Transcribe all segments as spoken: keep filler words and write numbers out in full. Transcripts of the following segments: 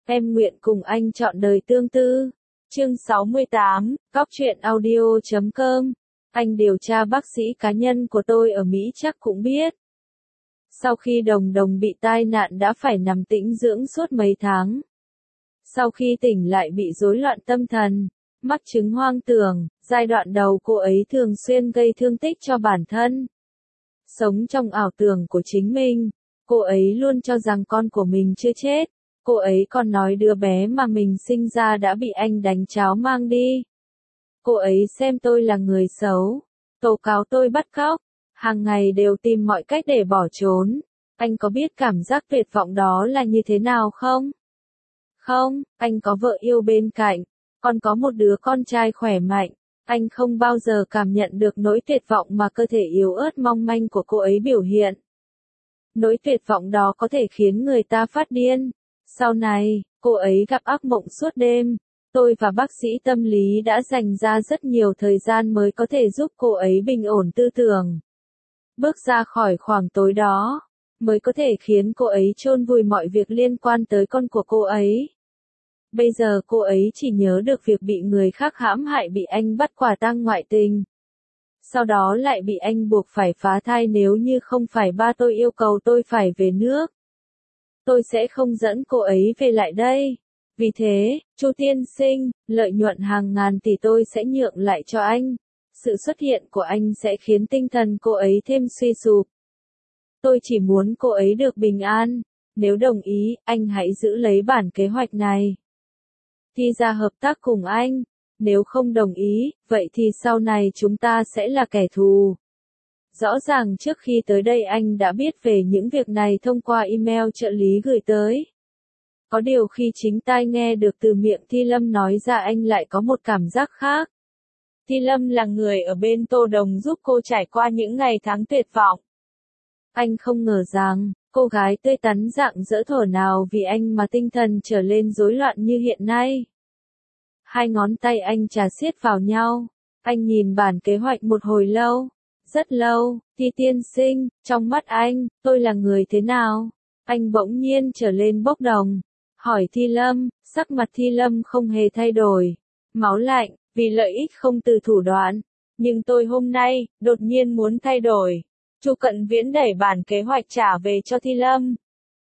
Em nguyện cùng anh chọn đời tương tư. Chương sáu mươi tám, Cóc truyện audio chấm com. Anh điều tra bác sĩ cá nhân của tôi ở Mỹ chắc cũng biết. Sau khi Đồng Đồng bị tai nạn đã phải nằm tĩnh dưỡng suốt mấy tháng. Sau khi tỉnh lại bị rối loạn tâm thần, mắc chứng hoang tưởng, giai đoạn đầu cô ấy thường xuyên gây thương tích cho bản thân. Sống trong ảo tưởng của chính mình, cô ấy luôn cho rằng con của mình chưa chết. Cô ấy còn nói đứa bé mà mình sinh ra đã bị anh đánh cháo mang đi. Cô ấy xem tôi là người xấu, tố cáo tôi bắt cóc, hàng ngày đều tìm mọi cách để bỏ trốn. Anh có biết cảm giác tuyệt vọng đó là như thế nào không? Không, anh có vợ yêu bên cạnh, còn có một đứa con trai khỏe mạnh. Anh không bao giờ cảm nhận được nỗi tuyệt vọng mà cơ thể yếu ớt mong manh của cô ấy biểu hiện. Nỗi tuyệt vọng đó có thể khiến người ta phát điên. Sau này, cô ấy gặp ác mộng suốt đêm. Tôi và bác sĩ tâm lý đã dành ra rất nhiều thời gian mới có thể giúp cô ấy bình ổn tư tưởng. Bước ra khỏi khoảng tối đó, mới có thể khiến cô ấy chôn vùi mọi việc liên quan tới con của cô ấy. Bây giờ cô ấy chỉ nhớ được việc bị người khác hãm hại, bị anh bắt quả tang ngoại tình. Sau đó lại bị anh buộc phải phá thai nếu như không phải ba tôi yêu cầu tôi phải về nước. Tôi sẽ không dẫn cô ấy về lại đây. Vì thế, Chu tiên sinh, lợi nhuận hàng ngàn tỷ tôi sẽ nhượng lại cho anh. Sự xuất hiện của anh sẽ khiến tinh thần cô ấy thêm suy sụp. Tôi chỉ muốn cô ấy được bình an. Nếu đồng ý, anh hãy giữ lấy bản kế hoạch này. Thì ra hợp tác cùng anh. Nếu không đồng ý, vậy thì sau này chúng ta sẽ là kẻ thù. Rõ ràng trước khi tới đây anh đã biết về những việc này thông qua email trợ lý gửi tới. Có điều khi chính tai nghe được từ miệng Thi Lâm nói ra anh lại có một cảm giác khác. Thi Lâm là người ở bên Tô Đồng giúp cô trải qua những ngày tháng tuyệt vọng. Anh không ngờ rằng, cô gái tươi tắn rạng rỡ thổ nào vì anh mà tinh thần trở lên rối loạn như hiện nay. Hai ngón tay anh chà siết vào nhau. Anh nhìn bản kế hoạch một hồi lâu. Rất lâu, Thi tiên sinh, trong mắt anh, tôi là người thế nào? Anh bỗng nhiên trở lên bốc đồng. Hỏi Thi Lâm, sắc mặt Thi Lâm không hề thay đổi. Máu lạnh, vì lợi ích không từ thủ đoạn. Nhưng tôi hôm nay, đột nhiên muốn thay đổi. Chu Cận Viễn đẩy bản kế hoạch trả về cho Thi Lâm.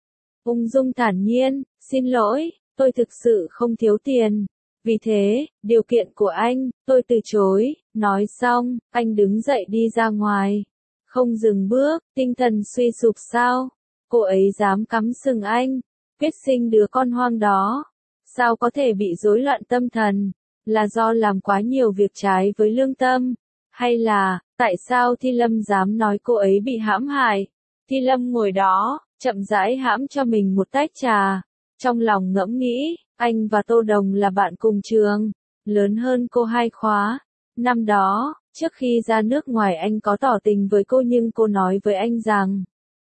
Ung dung thản nhiên, xin lỗi, tôi thực sự không thiếu tiền. Vì thế, điều kiện của anh, tôi từ chối. Nói xong, anh đứng dậy đi ra ngoài. Không dừng bước, tinh thần suy sụp sao? Cô ấy dám cắm sừng anh, quyết sinh đứa con hoang đó. Sao có thể bị rối loạn tâm thần? Là do làm quá nhiều việc trái với lương tâm? Hay là, tại sao Thi Lâm dám nói cô ấy bị hãm hại? Thi Lâm ngồi đó, chậm rãi hãm cho mình một tách trà. Trong lòng ngẫm nghĩ, anh và Tô Đồng là bạn cùng trường, lớn hơn cô hai khóa. Năm đó, trước khi ra nước ngoài anh có tỏ tình với cô nhưng cô nói với anh rằng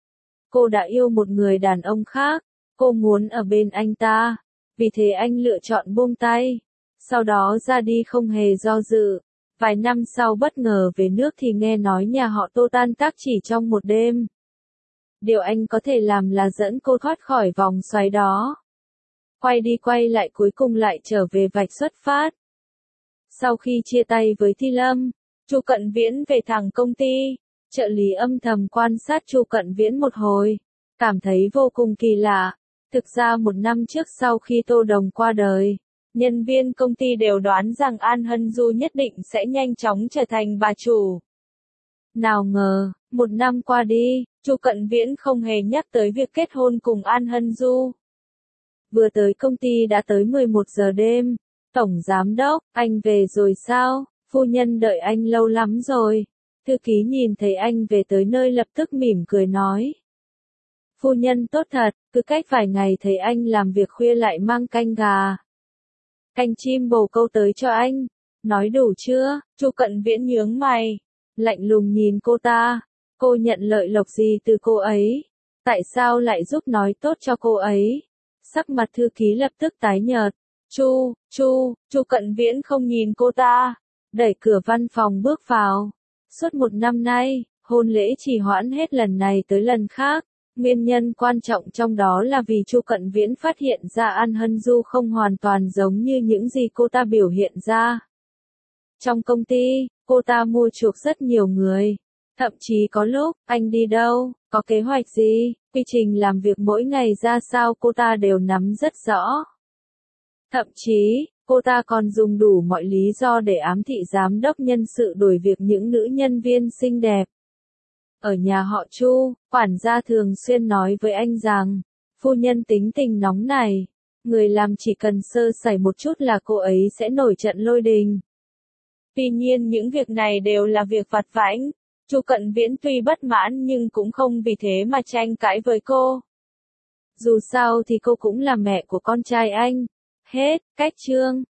cô đã yêu một người đàn ông khác, cô muốn ở bên anh ta. Vì thế anh lựa chọn buông tay. Sau đó ra đi không hề do dự. Vài năm sau bất ngờ về nước thì nghe nói nhà họ Tô tan tác chỉ trong một đêm. Điều anh có thể làm là dẫn cô thoát khỏi vòng xoáy đó. Quay đi quay lại cuối cùng lại trở về vạch xuất phát. Sau khi chia tay với Thi Lâm, Chu Cận Viễn về thẳng công ty. Trợ lý âm thầm quan sát Chu Cận Viễn một hồi, cảm thấy vô cùng kỳ lạ. Thực ra một năm trước sau khi Tô Đồng qua đời, nhân viên công ty đều đoán rằng An Hân Du nhất định sẽ nhanh chóng trở thành bà chủ. Nào ngờ, một năm qua đi, Chu Cận Viễn không hề nhắc tới việc kết hôn cùng An Hân Du. Vừa tới công ty đã tới mười một giờ đêm. Tổng giám đốc, anh về rồi sao? Phu nhân đợi anh lâu lắm rồi. Thư ký nhìn thấy anh về tới nơi lập tức mỉm cười nói. Phu nhân tốt thật, cứ cách vài ngày thấy anh làm việc khuya lại mang canh gà, canh chim bồ câu tới cho anh. Nói đủ chưa? Chu Cận Viễn nhướng mày, lạnh lùng nhìn cô ta. Cô nhận lợi lộc gì từ cô ấy? Tại sao lại giúp nói tốt cho cô ấy? Sắc mặt thư ký lập tức tái nhợt. Chu, Chu, Chu Cận Viễn không nhìn cô ta, đẩy cửa văn phòng bước vào. Suốt một năm nay, hôn lễ trì hoãn hết lần này tới lần khác. Nguyên nhân quan trọng trong đó là vì Chu Cận Viễn phát hiện ra An Hân Du không hoàn toàn giống như những gì cô ta biểu hiện ra. Trong công ty, cô ta mua chuộc rất nhiều người. Thậm chí có lúc, anh đi đâu, có kế hoạch gì, quy trình làm việc mỗi ngày ra sao cô ta đều nắm rất rõ. Thậm chí, cô ta còn dùng đủ mọi lý do để ám thị giám đốc nhân sự đổi việc những nữ nhân viên xinh đẹp. Ở nhà họ Chu, quản gia thường xuyên nói với anh rằng, phu nhân tính tình nóng này, người làm chỉ cần sơ sẩy một chút là cô ấy sẽ nổi trận lôi đình. Tuy nhiên những việc này đều là việc vặt vãnh. Chu Cận Viễn tuy bất mãn nhưng cũng không vì thế mà tranh cãi với cô. Dù sao thì cô cũng là mẹ của con trai anh. Hết, cách chương.